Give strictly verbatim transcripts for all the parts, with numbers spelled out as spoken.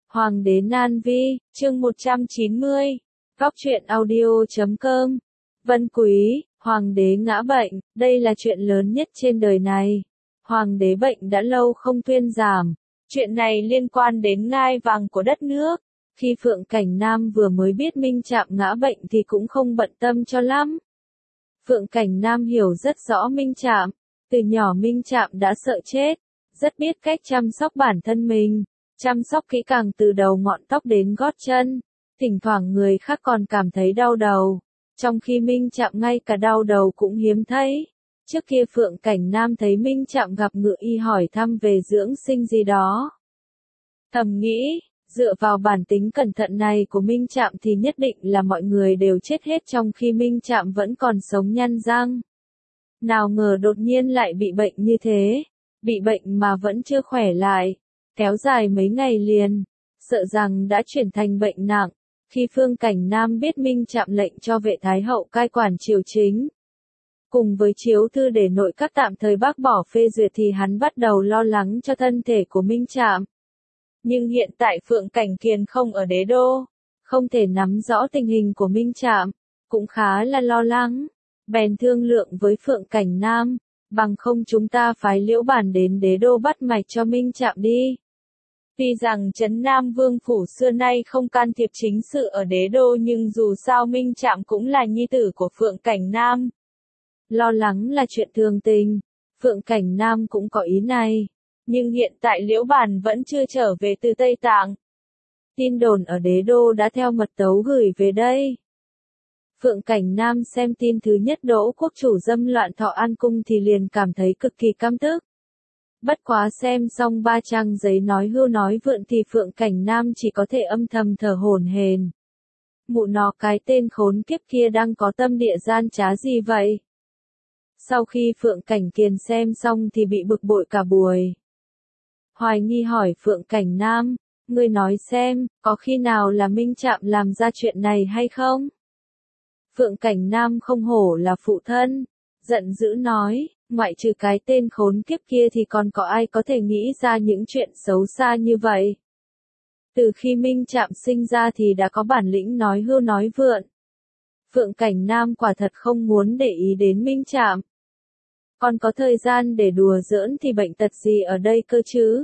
Hoàng đế Nan Vi, chương một trăm chín mươi, góc truyện audio chấm com. Vân Quý, Hoàng đế ngã bệnh, đây là chuyện lớn nhất trên đời này. Hoàng đế bệnh đã lâu không thuyên giảm. Chuyện này liên quan đến ngai vàng của đất nước. Khi Phượng Cảnh Nam vừa mới biết Minh Trạm ngã bệnh thì cũng không bận tâm cho lắm. Phượng Cảnh Nam hiểu rất rõ Minh Trạm. Từ nhỏ Minh Trạm đã sợ chết, rất biết cách chăm sóc bản thân mình. Chăm sóc kỹ càng từ đầu ngọn tóc đến gót chân. Thỉnh thoảng người khác còn cảm thấy đau đầu. Trong khi Minh Trạm ngay cả đau đầu cũng hiếm thấy. Trước kia Phượng Cảnh Nam thấy Minh Trạm gặp ngựa y hỏi thăm về dưỡng sinh gì đó. Thầm nghĩ, dựa vào bản tính cẩn thận này của Minh Trạm thì nhất định là mọi người đều chết hết trong khi Minh Trạm vẫn còn sống nhăn răng. Nào ngờ đột nhiên lại bị bệnh như thế. Bị bệnh mà vẫn chưa khỏe lại. Kéo dài mấy ngày liền, sợ rằng đã chuyển thành bệnh nặng. Khi Phương Cảnh Nam biết Minh Trạm lệnh cho vệ thái hậu cai quản triều chính, cùng với chiếu thư để nội các tạm thời bác bỏ phê duyệt thì hắn bắt đầu lo lắng cho thân thể của Minh Trạm. Nhưng hiện tại Phượng Cảnh Kiền không ở đế đô, không thể nắm rõ tình hình của Minh Trạm, cũng khá là lo lắng. Bèn thương lượng với Phượng Cảnh Nam, bằng không chúng ta phái Liễu Bản đến đế đô bắt mạch cho Minh Trạm đi. Tuy rằng Trấn Nam Vương Phủ xưa nay không can thiệp chính sự ở đế đô nhưng dù sao Minh Trạm cũng là nhi tử của Phượng Cảnh Nam. Lo lắng là chuyện thường tình, Phượng Cảnh Nam cũng có ý này. Nhưng hiện tại Liễu Bản vẫn chưa trở về từ Tây Tạng. Tin đồn ở đế đô đã theo mật tấu gửi về đây. Phượng Cảnh Nam xem tin thứ nhất Đỗ quốc chủ dâm loạn Thọ An Cung thì liền cảm thấy cực kỳ căm tức. Bất quá xem xong ba trang giấy nói hưu nói vượn thì Phượng Cảnh Nam chỉ có thể âm thầm thở hổn hển. Mụ nó cái tên khốn kiếp kia đang có tâm địa gian trá gì vậy? Sau khi Phượng Cảnh Kiền xem xong thì bị bực bội cả buổi. Hoài nghi hỏi Phượng Cảnh Nam, ngươi nói xem, có khi nào là Minh Trạm làm ra chuyện này hay không? Phượng Cảnh Nam không hổ là phụ thân, giận dữ nói, ngoại trừ cái tên khốn kiếp kia thì còn có ai có thể nghĩ ra những chuyện xấu xa như vậy. Từ khi Minh Trạm sinh ra thì đã có bản lĩnh nói hưu nói vượn. Phượng Cảnh Nam quả thật không muốn để ý đến Minh Trạm. Còn có thời gian để đùa giỡn thì bệnh tật gì ở đây cơ chứ?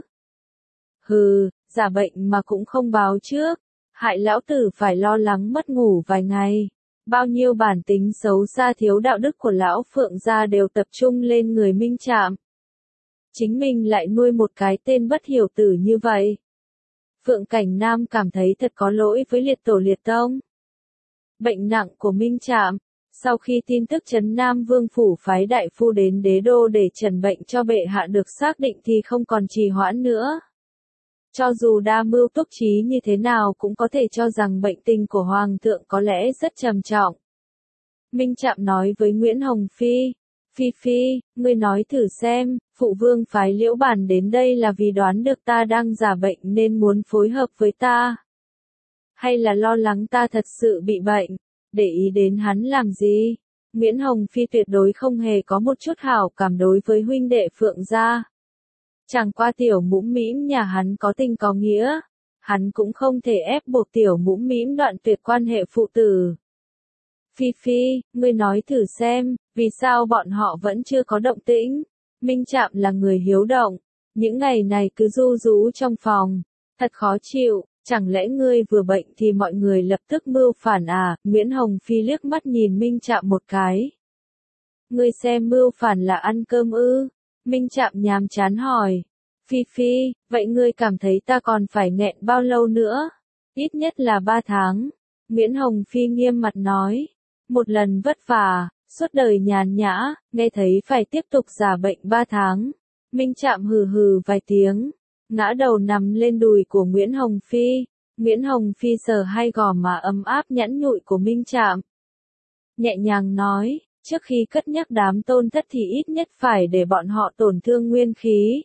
Hừ, giả bệnh mà cũng không báo trước, hại lão tử phải lo lắng mất ngủ vài ngày. Bao nhiêu bản tính xấu xa thiếu đạo đức của lão Phượng gia đều tập trung lên người Minh Trạm. Chính mình lại nuôi một cái tên bất hiểu tử như vậy. Phượng Cảnh Nam cảm thấy thật có lỗi với liệt tổ liệt tông. Bệnh nặng của Minh Trạm. Sau khi tin tức Trấn Nam Vương Phủ phái đại phu đến đế đô để trần bệnh cho bệ hạ được xác định thì không còn trì hoãn nữa. Cho dù đa mưu túc trí như thế nào cũng có thể cho rằng bệnh tình của Hoàng thượng có lẽ rất trầm trọng. Minh Trạm nói với Nguyễn Hồng Phi, Phi Phi, ngươi nói thử xem, phụ vương phái Liễu Bản đến đây là vì đoán được ta đang giả bệnh nên muốn phối hợp với ta. Hay là lo lắng ta thật sự bị bệnh, để ý đến hắn làm gì? Nguyễn Hồng Phi tuyệt đối không hề có một chút hảo cảm đối với huynh đệ Phượng gia. Chẳng qua tiểu mũm mĩm nhà hắn có tình có nghĩa, hắn cũng không thể ép buộc tiểu mũm mĩm đoạn tuyệt quan hệ phụ tử. Phi Phi, ngươi nói thử xem, vì sao bọn họ vẫn chưa có động tĩnh? Minh Trạm là người hiếu động, những ngày này cứ ru rú trong phòng, thật khó chịu, chẳng lẽ ngươi vừa bệnh thì mọi người lập tức mưu phản à? Nguyễn Hồng Phi liếc mắt nhìn Minh Trạm một cái. Ngươi xem mưu phản là ăn cơm ư? Minh Trạm nhàm chán hỏi. Phi Phi, vậy ngươi cảm thấy ta còn phải nghẹn bao lâu nữa? Ít nhất là ba tháng. Nguyễn Hồng Phi nghiêm mặt nói. Một lần vất vả, suốt đời nhàn nhã, nghe thấy phải tiếp tục giả bệnh ba tháng. Minh Trạm hừ hừ vài tiếng, ngã đầu nằm lên đùi của Nguyễn Hồng Phi. Nguyễn Hồng Phi sờ hai gò má ấm áp nhẵn nhụi của Minh Trạm. Nhẹ nhàng nói. Trước khi cất nhắc đám tôn thất thì ít nhất phải để bọn họ tổn thương nguyên khí.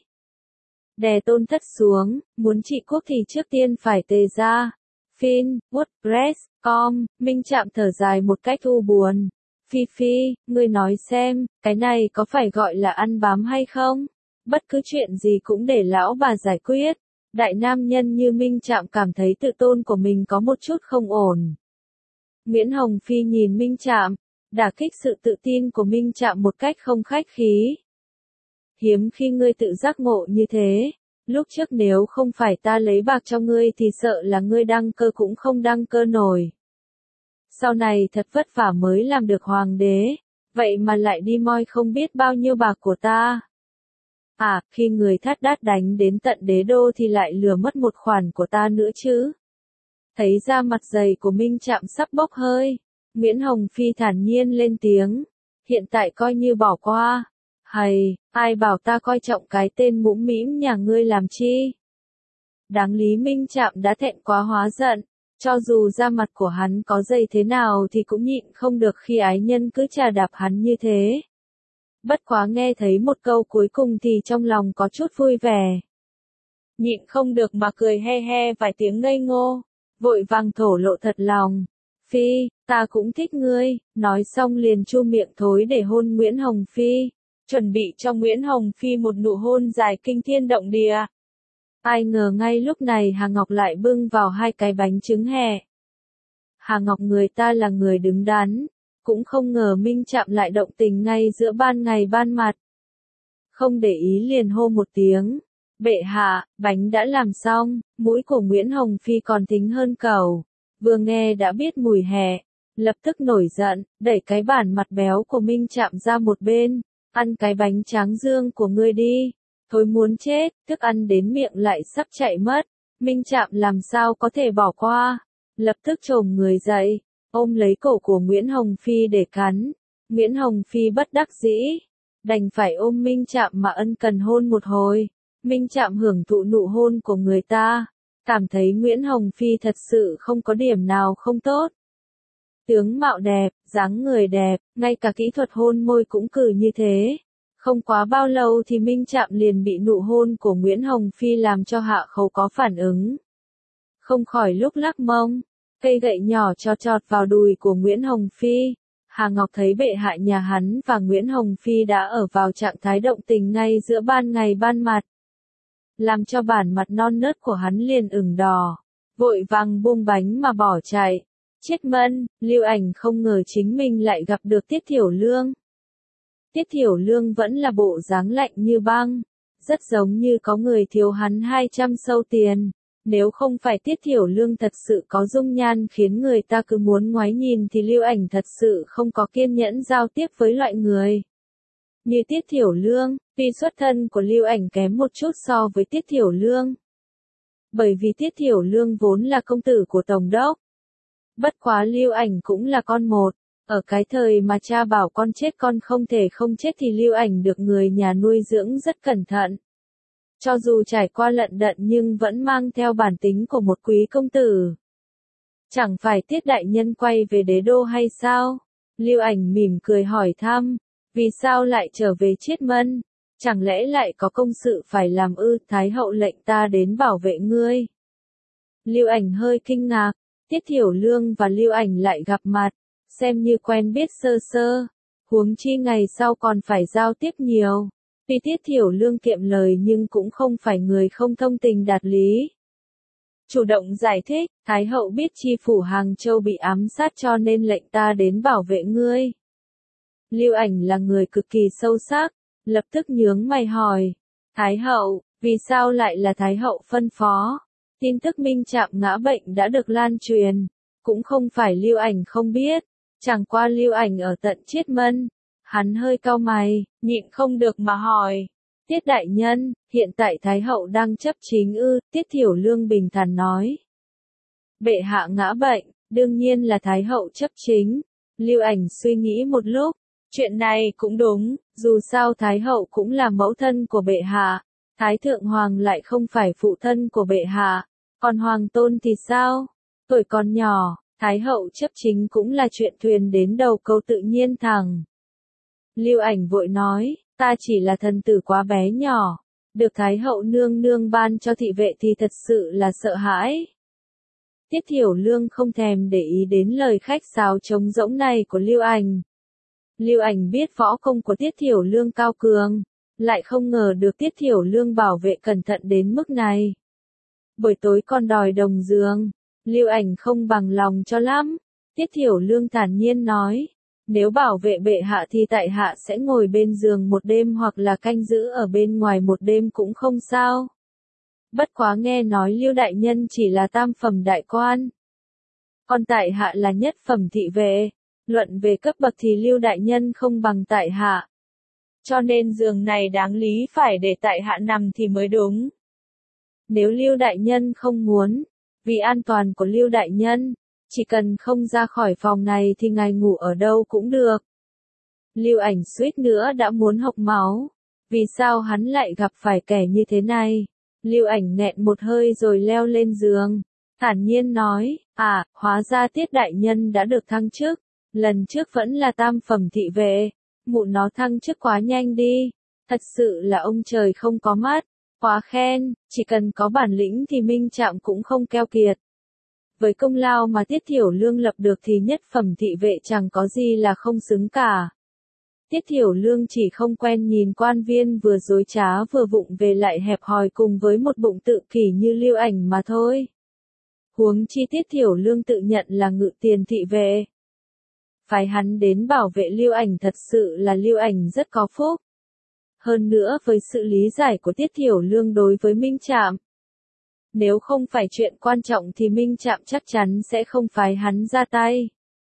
Đè tôn thất xuống, muốn trị quốc thì trước tiên phải tề ra. Fin, WordPress, com, Minh Trạm thở dài một cách u buồn. Phi Phi, ngươi nói xem, cái này có phải gọi là ăn bám hay không? Bất cứ chuyện gì cũng để lão bà giải quyết. Đại nam nhân như Minh Trạm cảm thấy tự tôn của mình có một chút không ổn. Nguyễn Hồng Phi nhìn Minh Trạm, đả kích sự tự tin của Minh Trạm một cách không khách khí. Hiếm khi ngươi tự giác ngộ như thế, lúc trước nếu không phải ta lấy bạc cho ngươi thì sợ là ngươi đăng cơ cũng không đăng cơ nổi. Sau này thật vất vả mới làm được hoàng đế, vậy mà lại đi moi không biết bao nhiêu bạc của ta. À, khi người thắt đát đánh đến tận đế đô thì lại lừa mất một khoản của ta nữa chứ. Thấy ra mặt dày của Minh Trạm sắp bốc hơi, Nguyễn Hồng Phi thản nhiên lên tiếng, hiện tại coi như bỏ qua. Hầy, ai bảo ta coi trọng cái tên mũm mĩm nhà ngươi làm chi? Đáng lý Minh Trạm đã thẹn quá hóa giận, cho dù da mặt của hắn có dày thế nào thì cũng nhịn không được khi ái nhân cứ chà đạp hắn như thế. Bất quá nghe thấy một câu cuối cùng thì trong lòng có chút vui vẻ. Nhịn không được mà cười he he vài tiếng ngây ngô, vội vàng thổ lộ thật lòng. Phi, ta cũng thích ngươi, nói xong liền chu miệng thối để hôn Nguyễn Hồng Phi, chuẩn bị cho Nguyễn Hồng Phi một nụ hôn dài kinh thiên động địa. Ai ngờ ngay lúc này Hà Ngọc lại bưng vào hai cái bánh trứng hẹ. Hà Ngọc người ta là người đứng đắn, cũng không ngờ Minh Trạm lại động tình ngay giữa ban ngày ban mặt. Không để ý liền hô một tiếng, bệ hạ, bánh đã làm xong, mũi của Nguyễn Hồng Phi còn thính hơn cẩu, vừa nghe đã biết mùi hẹ, lập tức nổi giận, đẩy cái bản mặt béo của Minh Trạm ra một bên, ăn cái bánh tráng dương của ngươi đi, thôi muốn chết, thức ăn đến miệng lại sắp chạy mất, Minh Trạm làm sao có thể bỏ qua, lập tức chồm người dậy, ôm lấy cổ của Nguyễn Hồng Phi để cắn, Nguyễn Hồng Phi bất đắc dĩ, đành phải ôm Minh Trạm mà ân cần hôn một hồi. Minh Trạm hưởng thụ nụ hôn của người ta, cảm thấy Nguyễn Hồng Phi thật sự không có điểm nào không tốt. Tướng mạo đẹp, dáng người đẹp, ngay cả kỹ thuật hôn môi cũng cử như thế. Không quá bao lâu thì Minh Trạm liền bị nụ hôn của Nguyễn Hồng Phi làm cho hạ khấu có phản ứng. Không khỏi lúc lắc mông, cây gậy nhỏ chọt chọt vào đùi của Nguyễn Hồng Phi. Hà Ngọc thấy bệ hạ nhà hắn và Nguyễn Hồng Phi đã ở vào trạng thái động tình ngay giữa ban ngày ban mặt. Làm cho bản mặt non nớt của hắn liền ửng đỏ, vội vàng buông bánh mà bỏ chạy. Chết mân, Lưu Ảnh không ngờ chính mình lại gặp được Tiết Thiểu Lương. Tiết Thiểu Lương vẫn là bộ dáng lạnh như băng, rất giống như có người thiếu hắn hai trăm sâu tiền. Nếu không phải Tiết Thiểu Lương thật sự có dung nhan khiến người ta cứ muốn ngoái nhìn thì Lưu Ảnh thật sự không có kiên nhẫn giao tiếp với loại người như Tiết Thiểu Lương. Tuy xuất thân của Lưu Ảnh kém một chút so với Tiết Thiểu Lương, bởi vì Tiết Thiểu Lương vốn là công tử của Tổng đốc. Bất quá Lưu Ảnh cũng là con một, ở cái thời mà cha bảo con chết con không thể không chết thì Lưu Ảnh được người nhà nuôi dưỡng rất cẩn thận. Cho dù trải qua lận đận nhưng vẫn mang theo bản tính của một quý công tử. Chẳng phải Tiết đại nhân quay về đế đô hay sao? Lưu Ảnh mỉm cười hỏi thăm, vì sao lại trở về Chiết Mân? Chẳng lẽ lại có công sự phải làm ư? Thái hậu lệnh ta đến bảo vệ ngươi. Lưu Ảnh hơi kinh ngạc, Tiết Thiểu Lương và Lưu Ảnh lại gặp mặt, xem như quen biết sơ sơ, huống chi ngày sau còn phải giao tiếp nhiều. Tuy Tiết Thiểu Lương kiệm lời nhưng cũng không phải người không thông tình đạt lý. Chủ động giải thích, Thái hậu biết chi phủ Hàng Châu bị ám sát cho nên lệnh ta đến bảo vệ ngươi. Lưu Ảnh là người cực kỳ sâu sắc, lập tức nhướng mày hỏi, Thái hậu, vì sao lại là Thái hậu phân phó? Tin tức Minh Trạm ngã bệnh đã được lan truyền, cũng không phải Lưu Ảnh không biết, chẳng qua Lưu Ảnh ở tận Chiết Mân. Hắn hơi cau mày, nhịn không được mà hỏi, Tiết đại nhân, hiện tại Thái hậu đang chấp chính ư? Tiết Thiểu Lương bình thản nói. Bệ hạ ngã bệnh, đương nhiên là Thái hậu chấp chính. Lưu Ảnh suy nghĩ một lúc, chuyện này cũng đúng, dù sao Thái hậu cũng là mẫu thân của bệ hạ, Thái thượng hoàng lại không phải phụ thân của bệ hạ, còn hoàng tôn thì sao? Tuổi còn nhỏ, Thái hậu chấp chính cũng là chuyện thuyền đến đầu câu tự nhiên thẳng. Lưu Ảnh vội nói, ta chỉ là thần tử quá bé nhỏ, được Thái hậu nương nương ban cho thị vệ thì thật sự là sợ hãi. Tiết Thiểu Lương không thèm để ý đến lời khách sáo trống rỗng này của Lưu Ảnh. Lưu Ảnh biết võ công của Tiết Thiểu Lương cao cường, lại không ngờ được Tiết Thiểu Lương bảo vệ cẩn thận đến mức này. buổi tối còn đòi đồng giường. Lưu Ảnh không bằng lòng cho lắm. Tiết Thiểu Lương thản nhiên nói, nếu bảo vệ bệ hạ thì tại hạ sẽ ngồi bên giường một đêm hoặc là canh giữ ở bên ngoài một đêm cũng không sao. Bất quá nghe nói Lưu đại nhân chỉ là tam phẩm đại quan, còn tại hạ là nhất phẩm thị vệ, luận về cấp bậc thì Lưu đại nhân không bằng tại hạ. Cho nên giường này đáng lý phải để tại hạ nằm thì mới đúng. Nếu Lưu đại nhân không muốn, vì an toàn của Lưu đại nhân, chỉ cần không ra khỏi phòng này thì ngài ngủ ở đâu cũng được. Lưu Ảnh suýt nữa đã muốn hộc máu. Vì sao hắn lại gặp phải kẻ như thế này? Lưu Ảnh nghẹn một hơi rồi leo lên giường. Thản nhiên nói, à, hóa ra Tiết đại nhân đã được thăng chức. Lần trước vẫn là tam phẩm thị vệ. Mụ nó thăng chức quá nhanh đi. Thật sự là ông trời không có mắt. Quá khen, chỉ cần có bản lĩnh thì Minh Trạm cũng không keo kiệt. Với công lao mà Tiết Thiểu Lương lập được thì nhất phẩm thị vệ chẳng có gì là không xứng cả. Tiết Thiểu Lương chỉ không quen nhìn quan viên vừa dối trá vừa vụng về lại hẹp hòi cùng với một bụng tự kỷ như Lưu Ảnh mà thôi. Huống chi Tiết Thiểu Lương tự nhận là ngự tiền thị vệ. Phải hắn đến bảo vệ Lưu Ảnh thật sự là Lưu Ảnh rất có phúc. Hơn nữa với sự lý giải của Tiết Thiểu Lương đối với Minh Trạm, nếu không phải chuyện quan trọng thì Minh Trạm chắc chắn sẽ không phái hắn ra tay.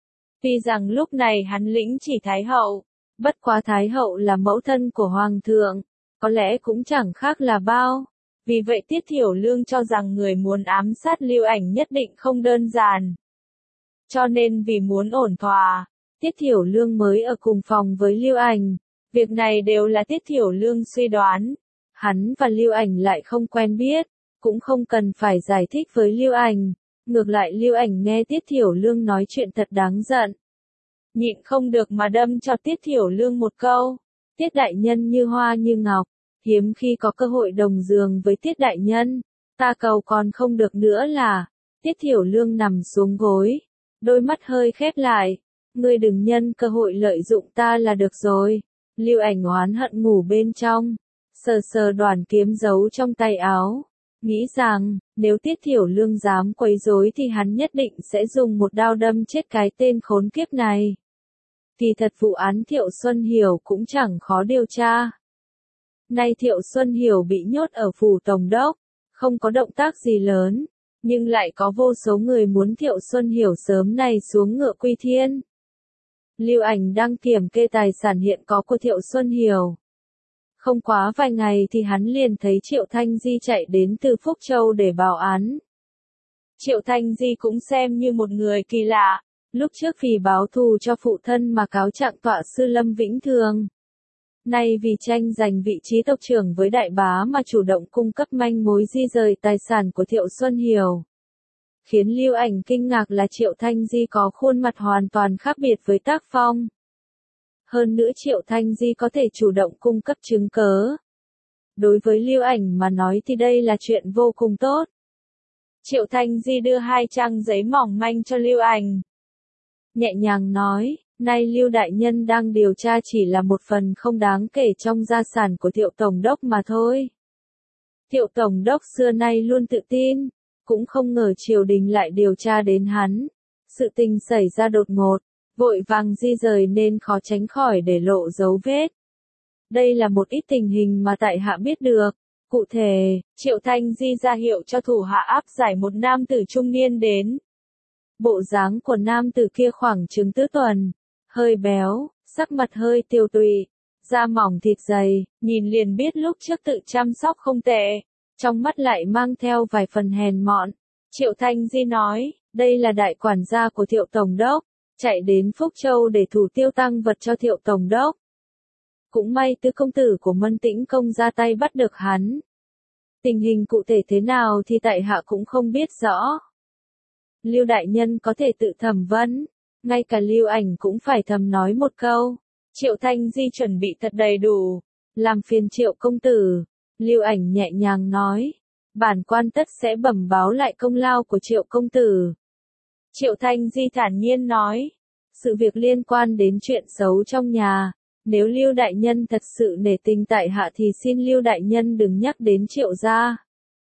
Tuy rằng lúc này hắn lĩnh chỉ Thái Hậu, bất quá Thái Hậu là mẫu thân của Hoàng thượng, có lẽ cũng chẳng khác là bao. Vì vậy Tiết Thiểu Lương cho rằng người muốn ám sát Lưu Ảnh nhất định không đơn giản. Cho nên vì muốn ổn thỏa, Tiết Thiểu Lương mới ở cùng phòng với Lưu Ảnh. Việc này đều là Tiết Thiểu Lương suy đoán. Hắn và Lưu Ảnh lại không quen biết, cũng không cần phải giải thích với Lưu Ảnh. Ngược lại Lưu Ảnh nghe Tiết Thiểu Lương nói chuyện thật đáng giận. Nhịn không được mà đâm cho Tiết Thiểu Lương một câu. Tiết đại nhân như hoa như ngọc, hiếm khi có cơ hội đồng giường với Tiết đại nhân. Ta cầu còn không được nữa là. Tiết Thiểu Lương nằm xuống gối, đôi mắt hơi khép lại. Ngươi đừng nhân cơ hội lợi dụng ta là được rồi. Lưu Ảnh oán hận ngủ bên trong, sờ sờ đoàn kiếm giấu trong tay áo, nghĩ rằng, nếu Tiết Thiểu Lương dám quấy rối thì hắn nhất định sẽ dùng một đao đâm chết cái tên khốn kiếp này. Kỳ thật vụ án Thiệu Xuân Hiểu cũng chẳng khó điều tra. Nay Thiệu Xuân Hiểu bị nhốt ở phủ tổng đốc, không có động tác gì lớn, nhưng lại có vô số người muốn Thiệu Xuân Hiểu sớm này xuống ngựa quy thiên. Lưu Ảnh đang kiểm kê tài sản hiện có của Thiệu Xuân Hiểu. Không quá vài ngày thì hắn liền thấy Triệu Thanh Di chạy đến từ Phúc Châu để báo án. Triệu Thanh Di cũng xem như một người kỳ lạ, lúc trước vì báo thù cho phụ thân mà cáo trạng tọa sư Lâm Vĩnh Thường. Nay vì tranh giành vị trí tộc trưởng với đại bá mà chủ động cung cấp manh mối di rời tài sản của Thiệu Xuân Hiểu. Khiến Lưu Ảnh kinh ngạc là Triệu Thanh Di có khuôn mặt hoàn toàn khác biệt với tác phong. Hơn nữa Triệu Thanh Di có thể chủ động cung cấp chứng cớ. Đối với Lưu Ảnh mà nói thì đây là chuyện vô cùng tốt. Triệu Thanh Di đưa hai trang giấy mỏng manh cho Lưu Ảnh. Nhẹ nhàng nói, nay Lưu đại nhân đang điều tra chỉ là một phần không đáng kể trong gia sản của Thiệu Tổng đốc mà thôi. Thiệu Tổng đốc xưa nay luôn tự tin, cũng không ngờ triều đình lại điều tra đến hắn. Sự tình xảy ra đột ngột, vội vàng di rời nên khó tránh khỏi để lộ dấu vết. Đây là một ít tình hình mà tại hạ biết được. Cụ thể, Triệu Thanh Di ra hiệu cho thủ hạ áp giải một nam tử trung niên đến. Bộ dáng của nam tử kia khoảng chừng tứ tuần, hơi béo, sắc mặt hơi tiều tụy, da mỏng thịt dày, nhìn liền biết lúc trước tự chăm sóc không tệ, trong mắt lại mang theo vài phần hèn mọn. Triệu Thanh Di nói, đây là đại quản gia của Thiệu Tổng đốc, chạy đến Phúc Châu để thủ tiêu tăng vật cho Thiệu Tổng đốc. Cũng may tứ công tử của Mân Tĩnh Công ra tay bắt được hắn. Tình hình cụ thể thế nào thì tại hạ cũng không biết rõ. Lưu đại nhân có thể tự thẩm vấn, ngay cả Lưu Ảnh cũng phải thầm nói một câu. Triệu Thanh Di chuẩn bị thật đầy đủ, làm phiền Triệu công tử. Lưu Ảnh nhẹ nhàng nói, bản quan tất sẽ bẩm báo lại công lao của Triệu công tử. Triệu Thanh Di thản nhiên nói, sự việc liên quan đến chuyện xấu trong nhà, nếu Lưu đại nhân thật sự nể tình tại hạ thì xin Lưu đại nhân đừng nhắc đến Triệu gia.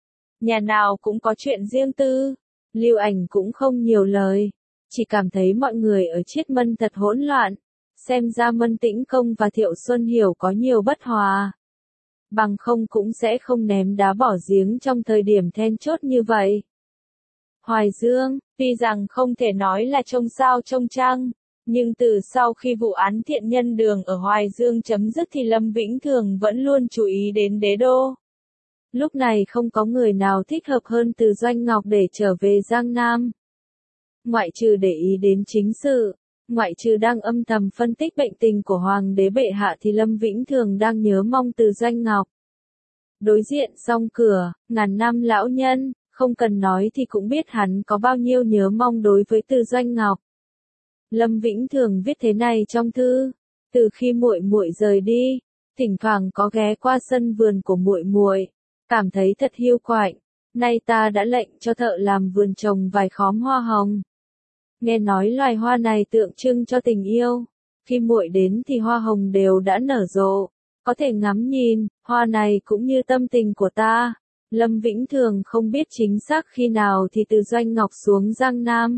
nhà nào cũng có chuyện riêng tư. Lưu Ảnh cũng không nhiều lời, chỉ cảm thấy mọi người ở Chiết Mân thật hỗn loạn, xem ra Mân Tĩnh Công và Thiệu Xuân Hiểu có nhiều bất hòa. Bằng không cũng sẽ không ném đá bỏ giếng trong thời điểm then chốt như vậy. Hoài Dương, tuy rằng không thể nói là trông sao trông trăng, nhưng từ sau khi vụ án thiện nhân đường ở Hoài Dương chấm dứt thì Lâm Vĩnh Thường vẫn luôn chú ý đến đế đô. Lúc này không có người nào thích hợp hơn Từ Doanh Ngọc để trở về Giang Nam. Ngoại trừ để ý đến chính sự, ngoại trừ đang âm thầm phân tích bệnh tình của Hoàng đế bệ hạ thì Lâm Vĩnh Thường đang nhớ mong Từ Doanh Ngọc. Đối diện song cửa, ngàn năm lão nhân, không cần nói thì cũng biết hắn có bao nhiêu nhớ mong đối với Từ Doanh Ngọc. Lâm Vĩnh Thường viết thế này trong thư: từ khi muội muội rời đi, thỉnh thoảng có ghé qua sân vườn của muội muội, cảm thấy thật hiu quạnh. Nay ta đã lệnh cho thợ làm vườn trồng vài khóm hoa hồng. Nghe nói loài hoa này tượng trưng cho tình yêu, khi muội đến thì hoa hồng đều đã nở rộ, có thể ngắm nhìn, hoa này cũng như tâm tình của ta. Lâm Vĩnh Thường không biết chính xác khi nào thì Từ Doanh Ngọc xuống Giang Nam.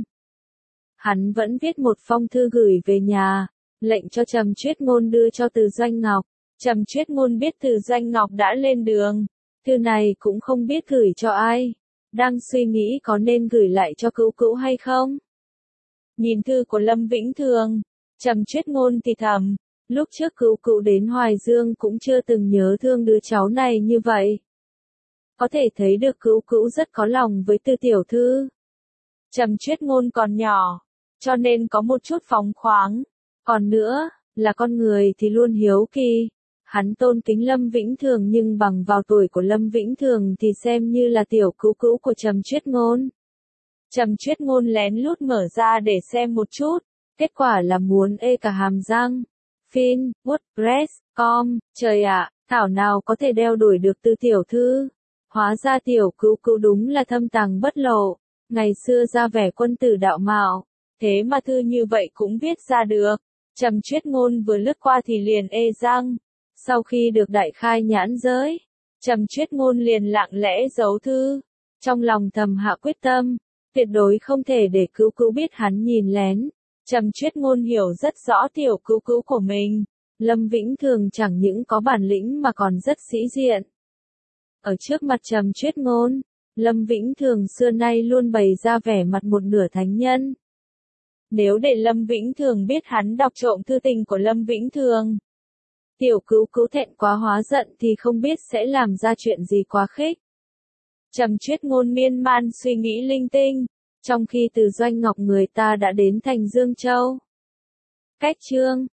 Hắn vẫn viết một phong thư gửi về nhà, lệnh cho Trầm Chuyết Ngôn đưa cho Từ Doanh Ngọc. Trầm Chuyết Ngôn biết Từ Doanh Ngọc đã lên đường, thư này cũng không biết gửi cho ai, đang suy nghĩ có nên gửi lại cho Cữu Cữu hay không. Nhìn thư của Lâm Vĩnh Thường, Trầm Chuyết Ngôn thì thầm, lúc trước Cữu Cữu đến Hoài Dương cũng chưa từng nhớ thương đứa cháu này như vậy. Có thể thấy được Cữu Cữu rất có lòng với Từ tiểu thư. Trầm Chuyết Ngôn còn nhỏ, cho nên có một chút phóng khoáng, còn nữa, là con người thì luôn hiếu kỳ. Hắn tôn kính Lâm Vĩnh Thường nhưng bằng vào tuổi của Lâm Vĩnh Thường thì xem như là tiểu Cữu Cữu của Trầm Chuyết Ngôn. Trầm Chuyết Ngôn lén lút mở ra để xem một chút, kết quả là muốn ê cả hàm răng. Fin, WordPress, com, trời ạ, thảo nào có thể đeo đuổi được Từ tiểu thư. Hóa ra tiểu Cữu Cữu đúng là thâm tàng bất lộ, ngày xưa ra vẻ quân tử đạo mạo, thế mà thư như vậy cũng viết ra được. Trầm Chuyết Ngôn vừa lướt qua thì liền ê răng. Sau khi được đại khai nhãn giới, Trầm Chuyết Ngôn liền lặng lẽ giấu thư, trong lòng thầm hạ quyết tâm, tuyệt đối không thể để Cữu Cữu biết hắn nhìn lén. Trầm Chuyết Ngôn hiểu rất rõ tiểu Cữu Cữu của mình, Lâm Vĩnh Thường chẳng những có bản lĩnh mà còn rất sĩ diện. Ở trước mặt Trầm Chuyết Ngôn, Lâm Vĩnh Thường xưa nay luôn bày ra vẻ mặt một nửa thánh nhân. Nếu để Lâm Vĩnh Thường biết hắn đọc trộm thư tình của Lâm Vĩnh Thường, tiểu Cữu Cữu thẹn quá hóa giận thì không biết sẽ làm ra chuyện gì quá khích. Trầm Chuyết Ngôn miên man suy nghĩ linh tinh, trong khi Từ Doanh Ngọc người ta đã đến thành Dương Châu. Cách chương